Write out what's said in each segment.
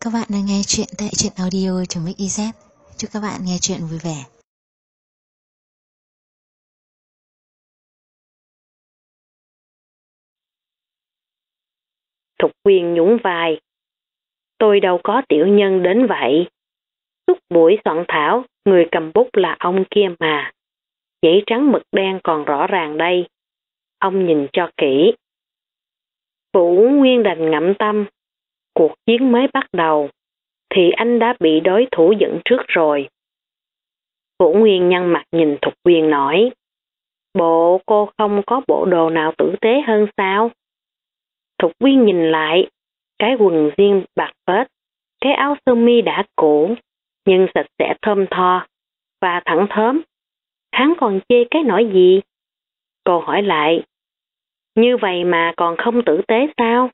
Các bạn đang nghe chuyện tại truyện audio.mix.iz. Chúc các bạn nghe chuyện vui vẻ. Thục Quyên nhún vai. Tôi đâu có tiểu nhân đến vậy. Suốt buổi soạn thảo, người cầm bút là ông kia mà. Giấy trắng mực đen còn rõ ràng đây. Ông nhìn cho kỹ. Vũ Nguyên đành ngậm tâm. Cuộc chiến mới bắt đầu, thì anh đã bị đối thủ dẫn trước rồi. Vũ Nguyên nhăn mặt nhìn Thục Quyên nói. Bộ cô không có bộ đồ nào tử tế hơn sao? Thục Quyên nhìn lại, cái quần jean bạc phết, cái áo sơ mi đã cũ, nhưng sạch sẽ thơm tho và thẳng thớm. Hắn còn chê cái nỗi gì? Cô hỏi lại, như vậy mà còn không tử tế sao?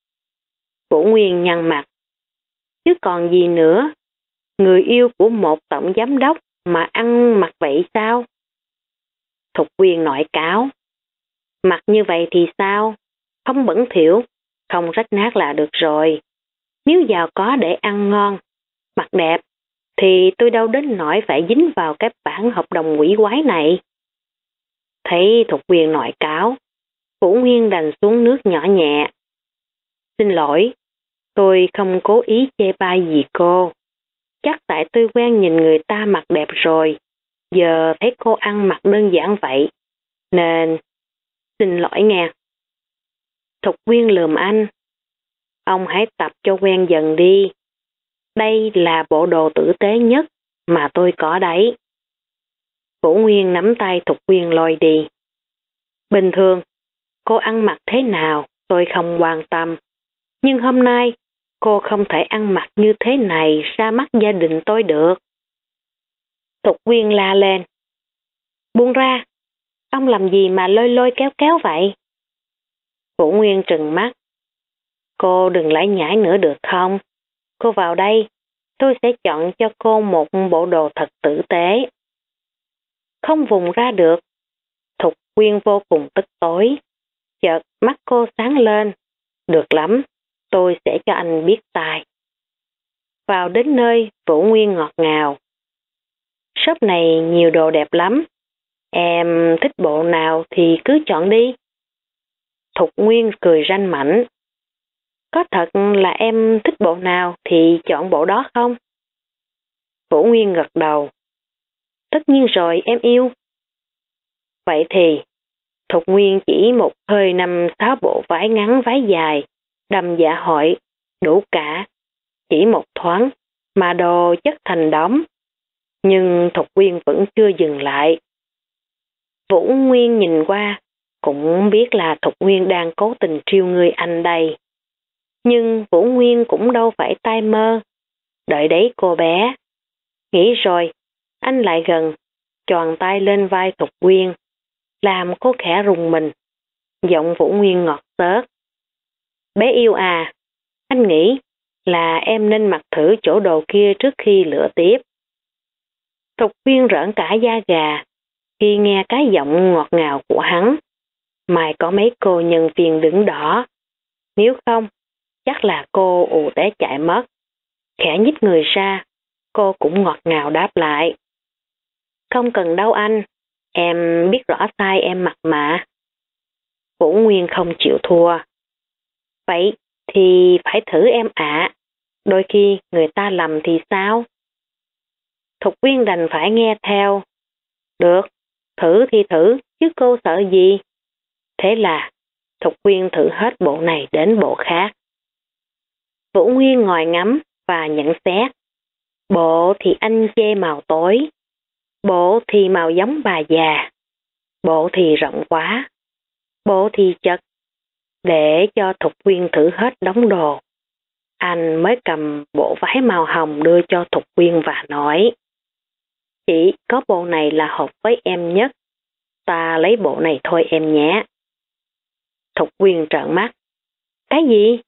Vũ Nguyên nhăn mặt, chứ còn gì nữa, người yêu của một tổng giám đốc mà ăn mặc vậy sao? Thục Quyên nổi cáo, mặc như vậy thì sao? Không bẩn thỉu, không rách nát là được rồi. Nếu giàu có để ăn ngon, mặc đẹp, thì tôi đâu đến nỗi phải dính vào cái bản hợp đồng quỷ quái này. Thấy Thục Quyên nổi cáo, Vũ Nguyên đành xuống nước nhỏ nhẹ. Xin lỗi, tôi không cố ý chê bai gì cô. Chắc tại tôi quen nhìn người ta mặc đẹp rồi, giờ thấy cô ăn mặc đơn giản vậy, nên xin lỗi nghe. Thục Quyên lườm anh. Ông hãy tập cho quen dần đi. Đây là bộ đồ tử tế nhất mà tôi có đấy. Vũ Nguyên nắm tay Thục Quyên lôi đi. Bình thường, cô ăn mặc thế nào tôi không quan tâm. Nhưng hôm nay, cô không thể ăn mặc như thế này ra mắt gia đình tôi được. Thục Quyên la lên. Buông ra, ông làm gì mà lôi lôi kéo kéo vậy? Vũ Nguyên trừng mắt. Cô đừng lải nhải nữa được không? Cô vào đây, tôi sẽ chọn cho cô một bộ đồ thật tử tế. Không vùng ra được. Thục Quyên vô cùng tức tối. Chợt mắt cô sáng lên. Được lắm, tôi sẽ cho anh biết tài. Vào đến nơi, Vũ Nguyên ngọt ngào. Shop này nhiều đồ đẹp lắm. Em thích bộ nào thì cứ chọn đi. Thục Nguyên cười ranh mãnh. Có thật là em thích bộ nào thì chọn bộ đó không? Vũ Nguyên gật đầu. Tất nhiên rồi em yêu. Vậy thì, Thục Nguyên chỉ một hơi 5-6 bộ váy ngắn váy dài, đầm dạ hội, đủ cả. Chỉ một thoáng mà đồ chất thành đống. Nhưng Thục Nguyên vẫn chưa dừng lại. Vũ Nguyên nhìn qua, cũng biết là Thục Nguyên đang cố tình trêu người anh đây. Nhưng Vũ Nguyên cũng đâu phải tai mơ. Đợi đấy cô bé. Nghĩ rồi, anh lại gần, choàng tay lên vai Thục Nguyên, làm cô khẽ rùng mình. Giọng Vũ Nguyên ngọt xớt. Bé yêu à, anh nghĩ là em nên mặc thử chỗ đồ kia trước khi lựa tiếp. Thục Nguyên rợn cả da gà khi nghe cái giọng ngọt ngào của hắn. Mai có mấy cô nhân viên đứng đỏ. Nếu không, chắc là cô ù té chạy mất. Khẽ nhích người ra, cô cũng ngọt ngào đáp lại. Không cần đâu anh, em biết rõ size em mặc mà. Vũ Nguyên không chịu thua. Vậy thì phải thử em ạ. Đôi khi người ta lầm thì sao? Thục Quyên đành phải nghe theo. Được, thử thì thử, chứ cô sợ gì? Thế là Thục Quyên thử hết bộ này đến bộ khác. Vũ Nguyên ngồi ngắm và nhận xét. Bộ thì anh chê màu tối. Bộ thì màu giống bà già. Bộ thì rộng quá. Bộ thì chật. Để cho Thục Quyên thử hết đống đồ, anh mới cầm bộ váy màu hồng đưa cho Thục Quyên và nói. Chỉ có bộ này là hợp với em nhất. Ta lấy bộ này thôi em nhé. Thục Quyên trợn mắt. Cái gì?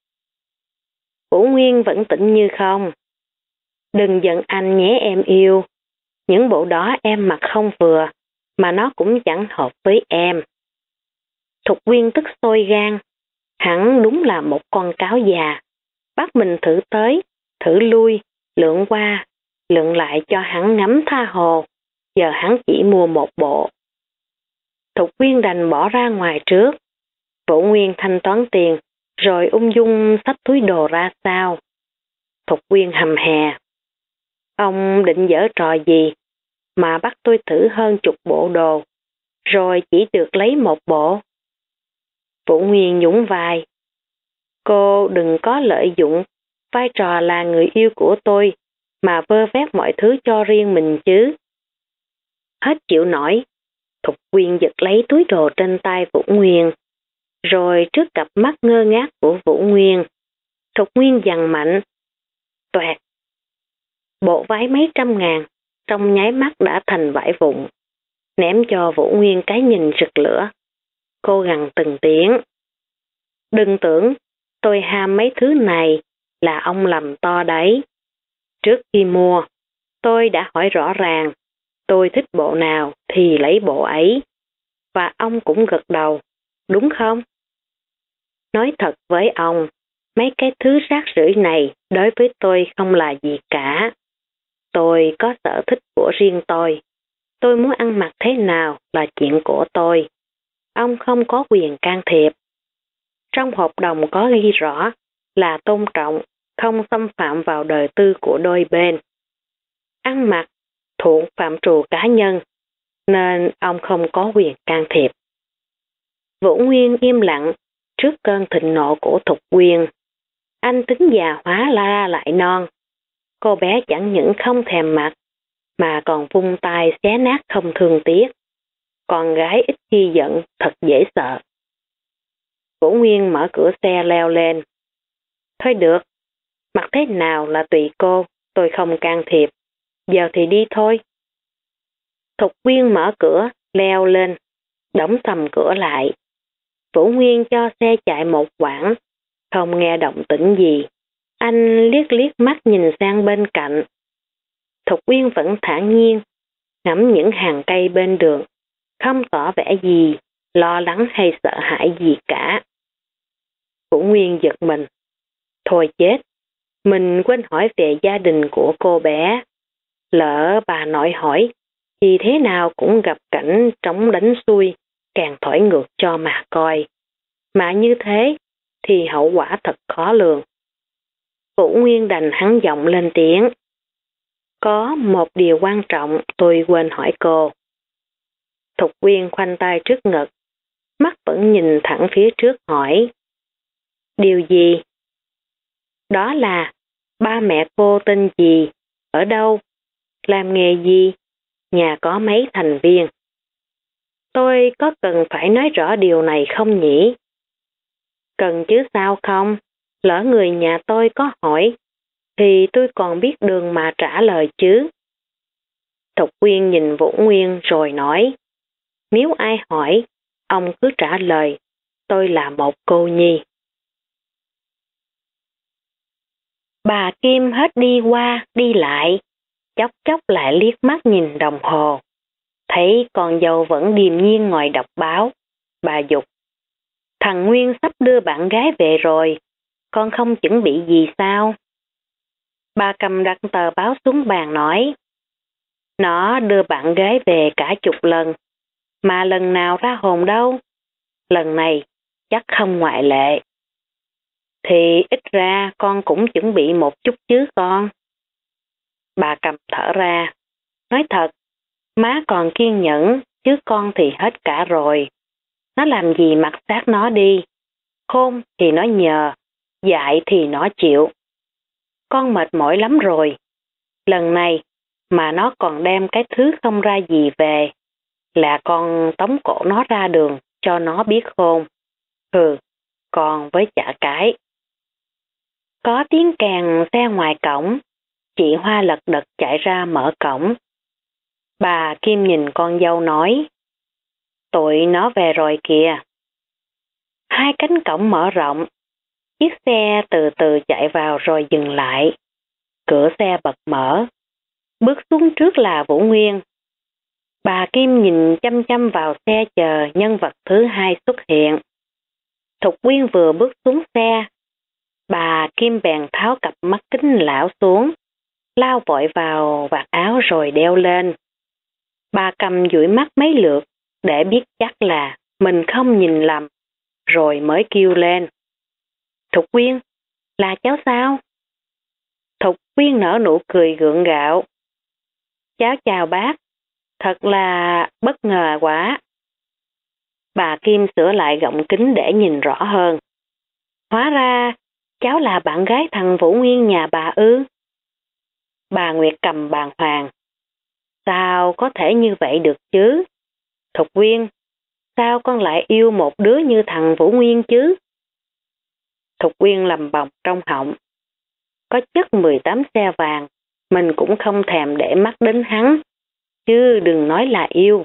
Vũ Nguyên vẫn tĩnh như không. Đừng giận anh nhé em yêu. Những bộ đó em mặc không vừa, mà nó cũng chẳng hợp với em. Thục Quyên tức sôi gan. Hắn đúng là một con cáo già. Bắt mình thử tới, thử lui, lượn qua, lượn lại cho hắn ngắm tha hồ. Giờ hắn chỉ mua một bộ. Thục Quyên đành bỏ ra ngoài trước. Vũ Nguyên thanh toán tiền, rồi ung dung xách túi đồ ra sau. Thục Quyên hầm hè. Ông định giở trò gì mà bắt tôi thử hơn 10 bộ đồ, rồi chỉ được lấy một bộ? Vũ Nguyên nhún vai. Cô đừng có lợi dụng vai trò là người yêu của tôi mà vơ vét mọi thứ cho riêng mình chứ. Hết chịu nổi, Thục Quyên giật lấy túi đồ trên tay Vũ Nguyên. Rồi trước cặp mắt ngơ ngác của Vũ Nguyên, Thục Nguyên giằng mạnh. Toẹt! Bộ váy mấy trăm ngàn, trong nháy mắt đã thành vải vụn, ném cho Vũ Nguyên cái nhìn rực lửa. Cô gằn từng tiếng. Đừng tưởng tôi ham mấy thứ này là ông lầm to đấy. Trước khi mua, tôi đã hỏi rõ ràng, tôi thích bộ nào thì lấy bộ ấy. Và ông cũng gật đầu, đúng không? Nói thật với ông, mấy cái thứ rác rưởi này đối với tôi không là gì cả. Tôi có sở thích của riêng tôi. Tôi muốn ăn mặc thế nào là chuyện của tôi. Ông không có quyền can thiệp. Trong hợp đồng có ghi rõ là tôn trọng, không xâm phạm vào đời tư của đôi bên. Ăn mặc thuộc phạm trù cá nhân, nên ông không có quyền can thiệp. Vũ Nguyên im lặng trước cơn thịnh nộ của Thục Quyên. Anh tính già hóa la lại non. Cô bé chẳng những không thèm mặt, mà còn vung tay xé nát không thương tiếc. Con gái ít khi giận thật dễ sợ. Vũ Nguyên mở cửa xe leo lên. Thôi được, mặc thế nào là tùy cô, tôi không can thiệp. Giờ thì đi thôi. Thục Quyên mở cửa, leo lên, đóng sầm cửa lại. Vũ Nguyên cho xe chạy một quãng, không nghe động tĩnh gì. Anh liếc liếc mắt nhìn sang bên cạnh. Thục Quyên vẫn thản nhiên, ngắm những hàng cây bên đường, không tỏ vẻ gì, lo lắng hay sợ hãi gì cả. Vũ Nguyên giật mình. Thôi chết, mình quên hỏi về gia đình của cô bé. Lỡ bà nội hỏi, thì thế nào cũng gặp cảnh trống đánh xuôi, càng thổi ngược cho mà coi. Mà như thế, thì hậu quả thật khó lường. Vũ Nguyên đành hắn giọng lên tiếng. Có một điều quan trọng tôi quên hỏi cô. Thục Quyên khoanh tay trước ngực, mắt vẫn nhìn thẳng phía trước hỏi. Điều gì? Đó là ba mẹ cô tên gì, ở đâu, làm nghề gì, nhà có mấy thành viên. Tôi có cần phải nói rõ điều này không nhỉ? Cần chứ sao không? Lỡ người nhà tôi có hỏi, thì tôi còn biết đường mà trả lời chứ. Thục Quyên nhìn Vũ Nguyên rồi nói, nếu ai hỏi, ông cứ trả lời, tôi là một cô nhi. Bà Kim hết đi qua, đi lại, chốc chốc lại liếc mắt nhìn đồng hồ. Thấy con dâu vẫn điềm nhiên ngồi đọc báo, bà dục. Thằng Nguyên sắp đưa bạn gái về rồi, con không chuẩn bị gì sao? Bà cầm đặt tờ báo xuống bàn nói. Nó đưa bạn gái về cả 10 lần, mà lần nào ra hồn đâu. Lần này chắc không ngoại lệ. Thì ít ra con cũng chuẩn bị một chút chứ con. Bà cầm thở ra. Nói thật, má còn kiên nhẫn, chứ con thì hết cả rồi. Nó làm gì mặc xác nó đi. Khôn thì nó nhờ, dại thì nó chịu. Con mệt mỏi lắm rồi. Lần này mà nó còn đem cái thứ không ra gì về, là con tống cổ nó ra đường cho nó biết khôn. Hừ, còn với chả cái. Có tiếng kèn xe ngoài cổng, chị Hoa lật đật chạy ra mở cổng. Bà Kim nhìn con dâu nói, tụi nó về rồi kìa. Hai cánh cổng mở rộng, chiếc xe từ từ chạy vào rồi dừng lại. Cửa xe bật mở, bước xuống trước là Vũ Nguyên. Bà Kim nhìn chăm chăm vào xe chờ nhân vật thứ hai xuất hiện. Thục Quyên vừa bước xuống xe, Bà Kim bèn tháo cặp mắt kính lão xuống, lao vội vào vạt áo rồi đeo lên. Bà cầm dụi mắt mấy lượt để biết chắc là mình không nhìn lầm, rồi mới kêu lên. Thục Quyên, là cháu sao? Thục Quyên nở nụ cười gượng gạo. Cháu chào bác, thật là bất ngờ quá. Bà Kim sửa lại gọng kính để nhìn rõ hơn. Hóa ra, cháu là bạn gái thằng Vũ Nguyên nhà bà ư? Bà Nguyệt cầm bàng hoàng. Sao có thể như vậy được chứ? Thục Quyên, sao con lại yêu một đứa như thằng Vũ Nguyên chứ? Thục Quyên lầm bầm trong họng. Có chất 18 xe vàng, mình cũng không thèm để mắt đến hắn, chứ đừng nói là yêu.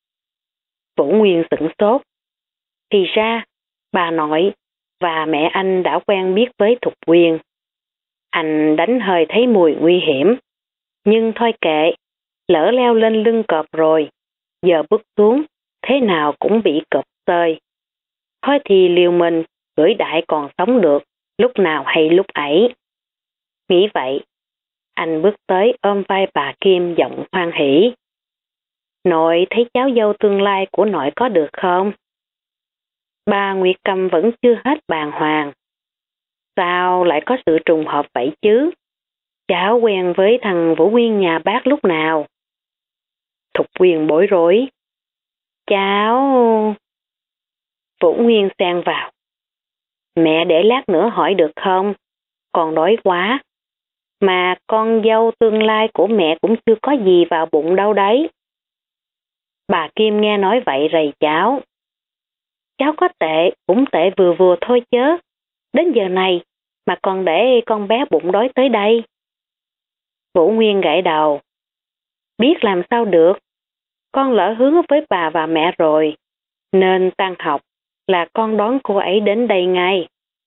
Vũ Nguyên sửng sốt. Thì ra, bà nội và mẹ anh đã quen biết với Thục Quyên. Anh đánh hơi thấy mùi nguy hiểm, nhưng thôi kệ, lỡ leo lên lưng cọp rồi, giờ bước xuống, thế nào cũng bị cọp tơi. Thôi thì liều mình, gửi đại còn sống được, lúc nào hay lúc ấy. Nghĩ vậy, anh bước tới ôm vai bà Kim giọng hoan hỉ. Nội thấy cháu dâu tương lai của nội có được không? Bà Nguyệt Cầm vẫn chưa hết bàng hoàng. Sao lại có sự trùng hợp vậy chứ? Cháu quen với thằng Vũ Nguyên nhà bác lúc nào? Thục Quyên bối rối. Cháu... Vũ Nguyên xen vào. Mẹ để lát nữa hỏi được không? Con đói quá. Mà con dâu tương lai của mẹ cũng chưa có gì vào bụng đâu đấy. Bà Kim nghe nói vậy rầy cháu. Cháu có tệ, cũng tệ vừa vừa thôi chớ. Đến giờ này mà còn để con bé bụng đói tới đây. Vũ Nguyên gãi đầu. Biết làm sao được. Con lỡ hứa với bà và mẹ rồi. Nên tan học là con đón cô ấy đến đây ngay.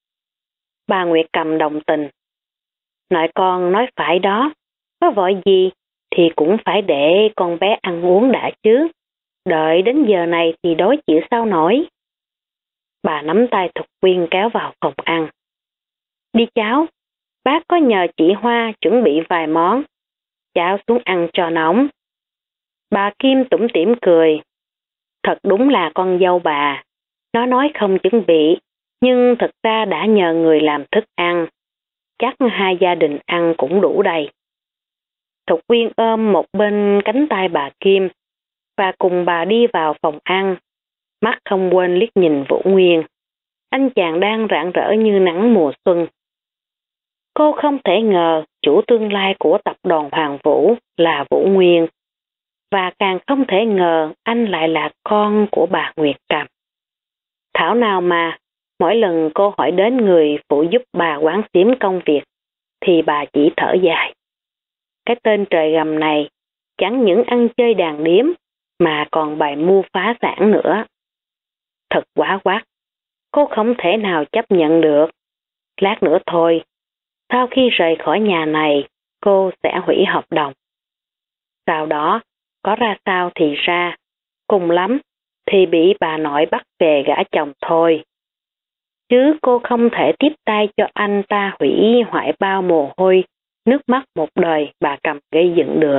Bà Nguyệt Cầm đồng tình. Nội con nói phải đó. Có vội gì thì cũng phải để con bé ăn uống đã chứ. Đợi đến giờ này thì đói chịu sao nổi. Bà nắm tay Thục Quyên kéo vào phòng ăn. Đi cháu, bác có nhờ chị Hoa chuẩn bị vài món. Cháu xuống ăn cho nóng. Bà Kim tủm tỉm cười. Thật đúng là con dâu bà. Nó nói không chuẩn bị, nhưng thật ra đã nhờ người làm thức ăn. Chắc hai gia đình ăn cũng đủ đầy. Thục Quyên ôm một bên cánh tay bà Kim và cùng bà đi vào phòng ăn. Mắt không quên liếc nhìn Vũ Nguyên. Anh chàng đang rạng rỡ như nắng mùa xuân. Cô không thể ngờ chủ tương lai của tập đoàn Hoàng Vũ là Vũ Nguyên. Và càng không thể ngờ anh lại là con của bà Nguyệt Cầm. Thảo nào mà, mỗi lần cô hỏi đến người phụ giúp bà quán xuyến công việc, thì bà chỉ thở dài. Cái tên trời gầm này chẳng những ăn chơi đàn điếm, mà còn bày mưu phá sản nữa. Thật quá quát, cô không thể nào chấp nhận được. Lát nữa thôi, sau khi rời khỏi nhà này, cô sẽ hủy hợp đồng. Sau đó, có ra sao thì ra, cùng lắm thì bị bà nội bắt về gả chồng thôi. Chứ cô không thể tiếp tay cho anh ta hủy hoại bao mồ hôi, nước mắt một đời bà Cầm gây dựng được.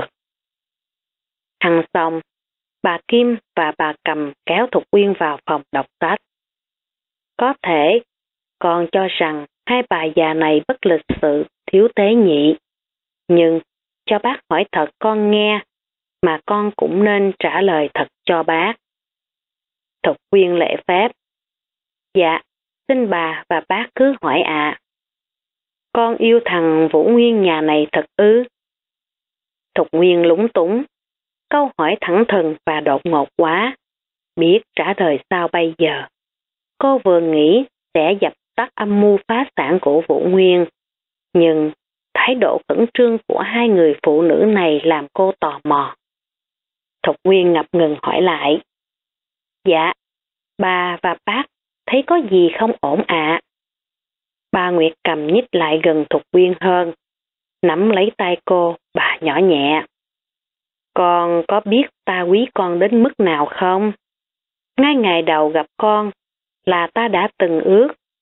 Ăn xong, bà Kim và bà Cầm kéo Thục Quyên vào phòng đọc sách. Có thể, con cho rằng hai bà già này bất lịch sự, thiếu tế nhị. Nhưng, cho bác hỏi thật con nghe, mà con cũng nên trả lời thật cho bác. Thục Quyên lễ phép. Dạ, xin bà và bác cứ hỏi ạ. Con yêu thằng Vũ Nguyên nhà này thật ư? Thục Nguyên lúng túng. Câu hỏi thẳng thừng và đột ngột quá. Biết trả lời sao bây giờ? Cô vừa nghĩ sẽ dập tắt âm mưu phá sản của Vũ Nguyên. Nhưng thái độ khẩn trương của hai người phụ nữ này làm cô tò mò. Thục Nguyên ngập ngừng hỏi lại. Dạ, bà và bác thấy có gì không ổn ạ? Bà Nguyệt Cầm nhích lại gần Thục Quyên hơn. Nắm lấy tay cô, bà nhỏ nhẹ. Con có biết ta quý con đến mức nào không? Ngay ngày đầu gặp con là ta đã từng ước.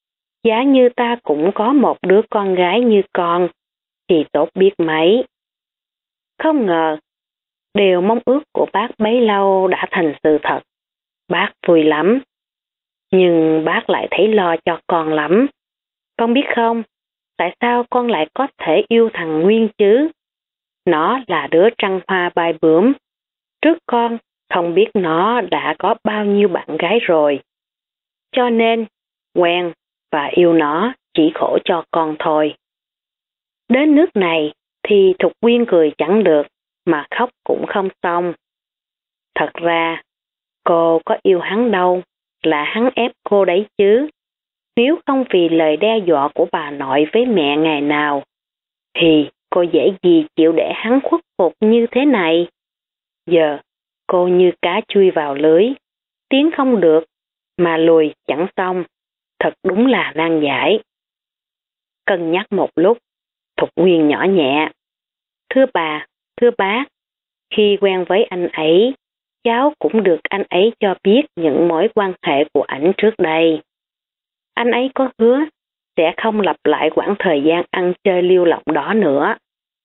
Giá như ta cũng có một đứa con gái như con, thì tốt biết mấy. Không ngờ, điều mong ước của bác bấy lâu đã thành sự thật. Bác vui lắm. Nhưng bác lại thấy lo cho con lắm. Con biết không, tại sao con lại có thể yêu thằng Nguyên chứ? Nó là đứa trăng hoa bay bướm. Trước con, không biết nó đã có bao nhiêu bạn gái rồi. Cho nên, quen và yêu nó chỉ khổ cho con thôi. Đến nước này thì Thục Quyên cười chẳng được, mà khóc cũng không xong. Thật ra, cô có yêu hắn đâu, là hắn ép cô đấy chứ. Nếu không vì lời đe dọa của bà nội với mẹ ngày nào, thì cô dễ gì chịu để hắn khuất phục như thế này. Giờ, cô như cá chui vào lưới, tiến không được, mà lùi chẳng xong, thật đúng là nan giải. Cân nhắc một lúc, Thục Nguyên nhỏ nhẹ. Thưa bà, thưa bác, khi quen với anh ấy, cháu cũng được anh ấy cho biết những mối quan hệ của ảnh trước đây. Anh ấy có hứa sẽ không lặp lại quãng thời gian ăn chơi lưu lộng đó nữa.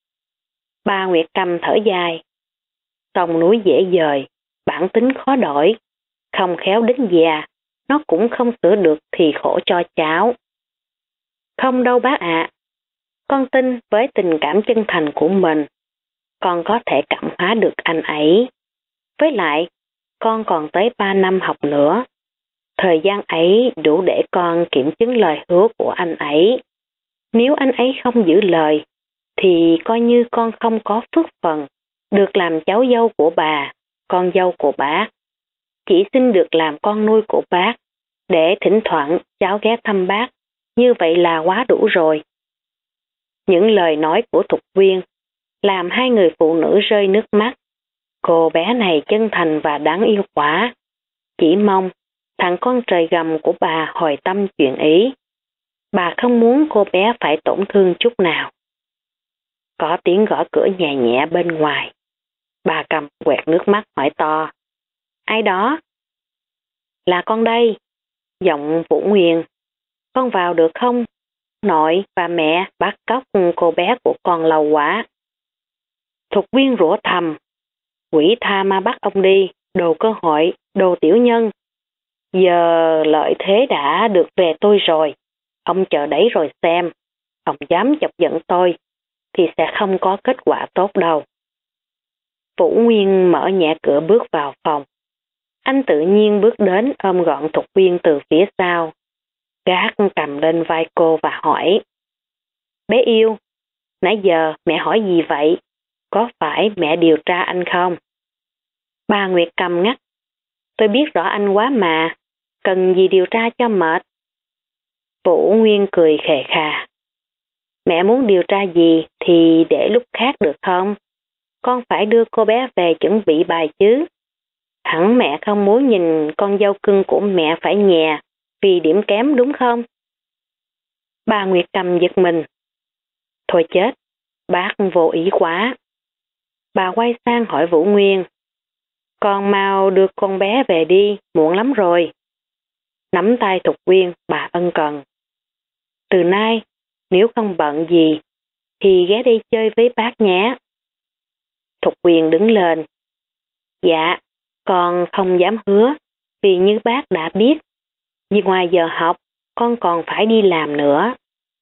Bà Nguyệt Cầm thở dài. Sông núi dễ dời, bản tính khó đổi. Không khéo đến già, nó cũng không sửa được thì khổ cho cháu. Không đâu bác ạ. Con tin với tình cảm chân thành của mình, con có thể cảm hóa được anh ấy. Với lại, con còn tới 3 năm học nữa. Thời gian ấy đủ để con kiểm chứng lời hứa của anh ấy. Nếu anh ấy không giữ lời, thì coi như con không có phước phần, được làm cháu dâu của bà, con dâu của bác. Chỉ xin được làm con nuôi của bác, để thỉnh thoảng cháu ghé thăm bác, như vậy là quá đủ rồi. Những lời nói của Thục Quyên làm hai người phụ nữ rơi nước mắt. Cô bé này chân thành và đáng yêu quá. Chỉ mong thằng con trời gầm của bà hồi tâm chuyện ý. Bà không muốn cô bé phải tổn thương chút nào. Có tiếng gõ cửa nhẹ nhẹ bên ngoài. Bà Cầm quẹt nước mắt hỏi to. Ai đó? Là con đây. Giọng Vũ Nguyên. Con vào được không? Nội và mẹ bắt cóc cô bé của con lâu quá. Thục Quyên rủa thầm. Quỷ tha ma bắt ông đi, đồ cơ hội, đồ tiểu nhân. Giờ lợi thế đã được về tôi rồi. Ông chờ đấy rồi xem. Ông dám chọc giận tôi, thì sẽ không có kết quả tốt đâu. Vũ Nguyên mở nhẹ cửa bước vào phòng. Anh tự nhiên bước đến ôm gọn Thục Quyên từ phía sau. Gác cầm lên vai cô và hỏi. Bé yêu, nãy giờ mẹ hỏi gì vậy? Có phải mẹ điều tra anh không? Bà Nguyệt Cầm ngắt. Tôi biết rõ anh quá mà, cần gì điều tra cho mệt. Vũ Nguyên cười khè khà. Mẹ muốn điều tra gì thì để lúc khác được không? Con phải đưa cô bé về chuẩn bị bài chứ. Hẳn mẹ không muốn nhìn con dâu cưng của mẹ phải nhè vì điểm kém đúng không? Bà Nguyệt Cầm giật mình. Thôi chết, bác vô ý quá. Bà quay sang hỏi Vũ Nguyên. Con mau đưa con bé về đi, muộn lắm rồi. Nắm tay Thục Quyên, bà ân cần. Từ nay, nếu không bận gì, thì ghé đi chơi với bác nhé. Thục Quyên đứng lên. Dạ, con không dám hứa, vì như bác đã biết, vì ngoài giờ học, con còn phải đi làm nữa.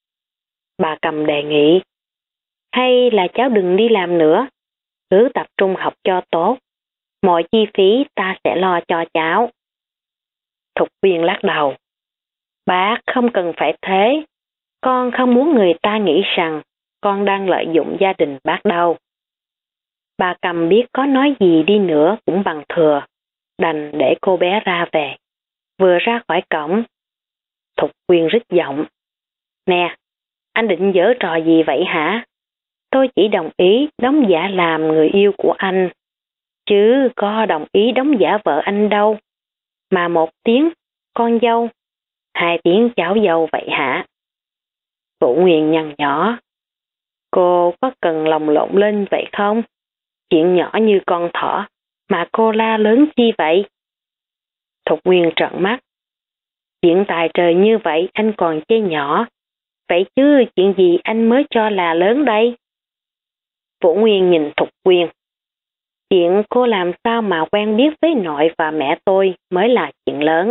Bà Cầm đề nghị. Hay là cháu đừng đi làm nữa, cứ tập trung học cho tốt. Mọi chi phí ta sẽ lo cho cháu. Thục Quyên lắc đầu. Bác không cần phải thế. Con không muốn người ta nghĩ rằng con đang lợi dụng gia đình bác đâu. Bà Cầm biết có nói gì đi nữa cũng bằng thừa, đành để cô bé ra về. Vừa ra khỏi cổng, Thục Quyên rít giọng. Nè, anh định giở trò gì vậy hả? Tôi chỉ đồng ý đóng giả làm người yêu của anh, chứ có đồng ý đóng giả vợ anh đâu. Mà một tiếng con dâu, 2 tiếng cháu dâu vậy hả? Vũ Nguyên nhăn nhỏ. Cô có cần lòng lộn lên vậy không? Chuyện nhỏ như con thỏ mà cô la lớn chi vậy? Thục Nguyên trợn mắt. Chuyện tài trời như vậy anh còn chê nhỏ. Vậy chứ chuyện gì anh mới cho là lớn đây? Vũ Nguyên nhìn Thục Quyên. Chuyện cô làm sao mà quen biết với nội và mẹ tôi mới là chuyện lớn.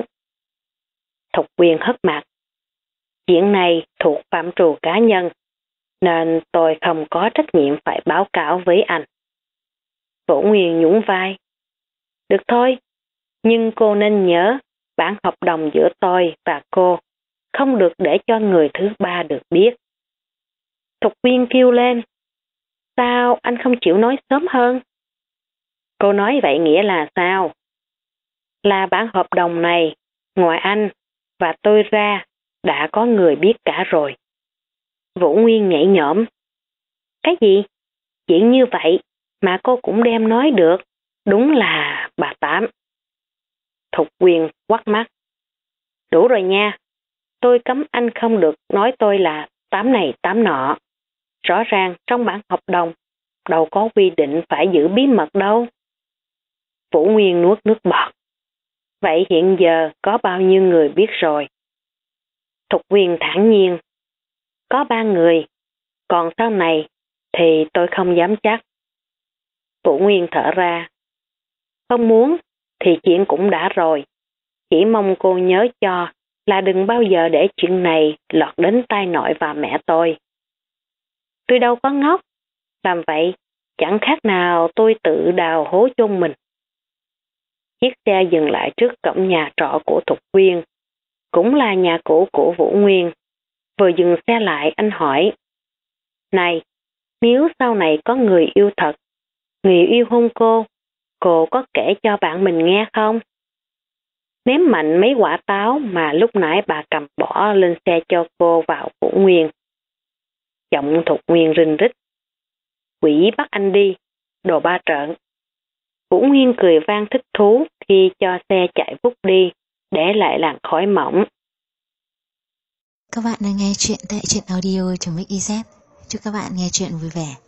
Thục Quyên hất mặt. Chuyện này thuộc phạm trù cá nhân, nên tôi không có trách nhiệm phải báo cáo với anh. Vũ Nguyên nhún vai. Được thôi, nhưng cô nên nhớ bản hợp đồng giữa tôi và cô không được để cho người thứ ba được biết. Thục Quyên kêu lên. Sao anh không chịu nói sớm hơn? Cô nói vậy nghĩa là sao? Là bản hợp đồng này, ngoài anh và tôi ra, đã có người biết cả rồi. Vũ Nguyên nhảy nhõm. Cái gì? Chuyện như vậy mà cô cũng đem nói được. Đúng là bà Tám. Thục Quyên quắt mắt. Đủ rồi nha. Tôi cấm anh không được nói tôi là Tám này Tám nọ. Rõ ràng trong bản hợp đồng đâu có quy định phải giữ bí mật đâu. Vũ Nguyên nuốt nước bọt. Vậy hiện giờ có bao nhiêu người biết rồi? Thục Quyên thản nhiên. Có 3 người, còn sau này thì tôi không dám chắc. Vũ Nguyên thở ra. Không muốn thì chuyện cũng đã rồi. Chỉ mong cô nhớ cho là đừng bao giờ để chuyện này lọt đến tai nội và mẹ tôi. Tôi đâu có ngốc. Làm vậy chẳng khác nào tôi tự đào hố chôn mình. Chiếc xe dừng lại trước cổng nhà trọ của Thục Quyên, cũng là nhà cũ của Vũ Nguyên. Vừa dừng xe lại anh hỏi. Này, nếu sau này có người yêu thật, người yêu hôn cô có kể cho bạn mình nghe không? Ném mạnh mấy quả táo mà lúc nãy bà cầm bỏ lên xe cho cô vào Vũ Nguyên. Giọng Thục Nguyên rinh rít. Quỷ bắt anh đi, đồ ba trợn. Vũ Nguyên cười vang thích thú khi cho xe chạy vút đi, để lại làn khói mỏng. Các bạn đang nghe chuyện tại truyện audio.mix.iz. Chúc các bạn nghe chuyện vui vẻ.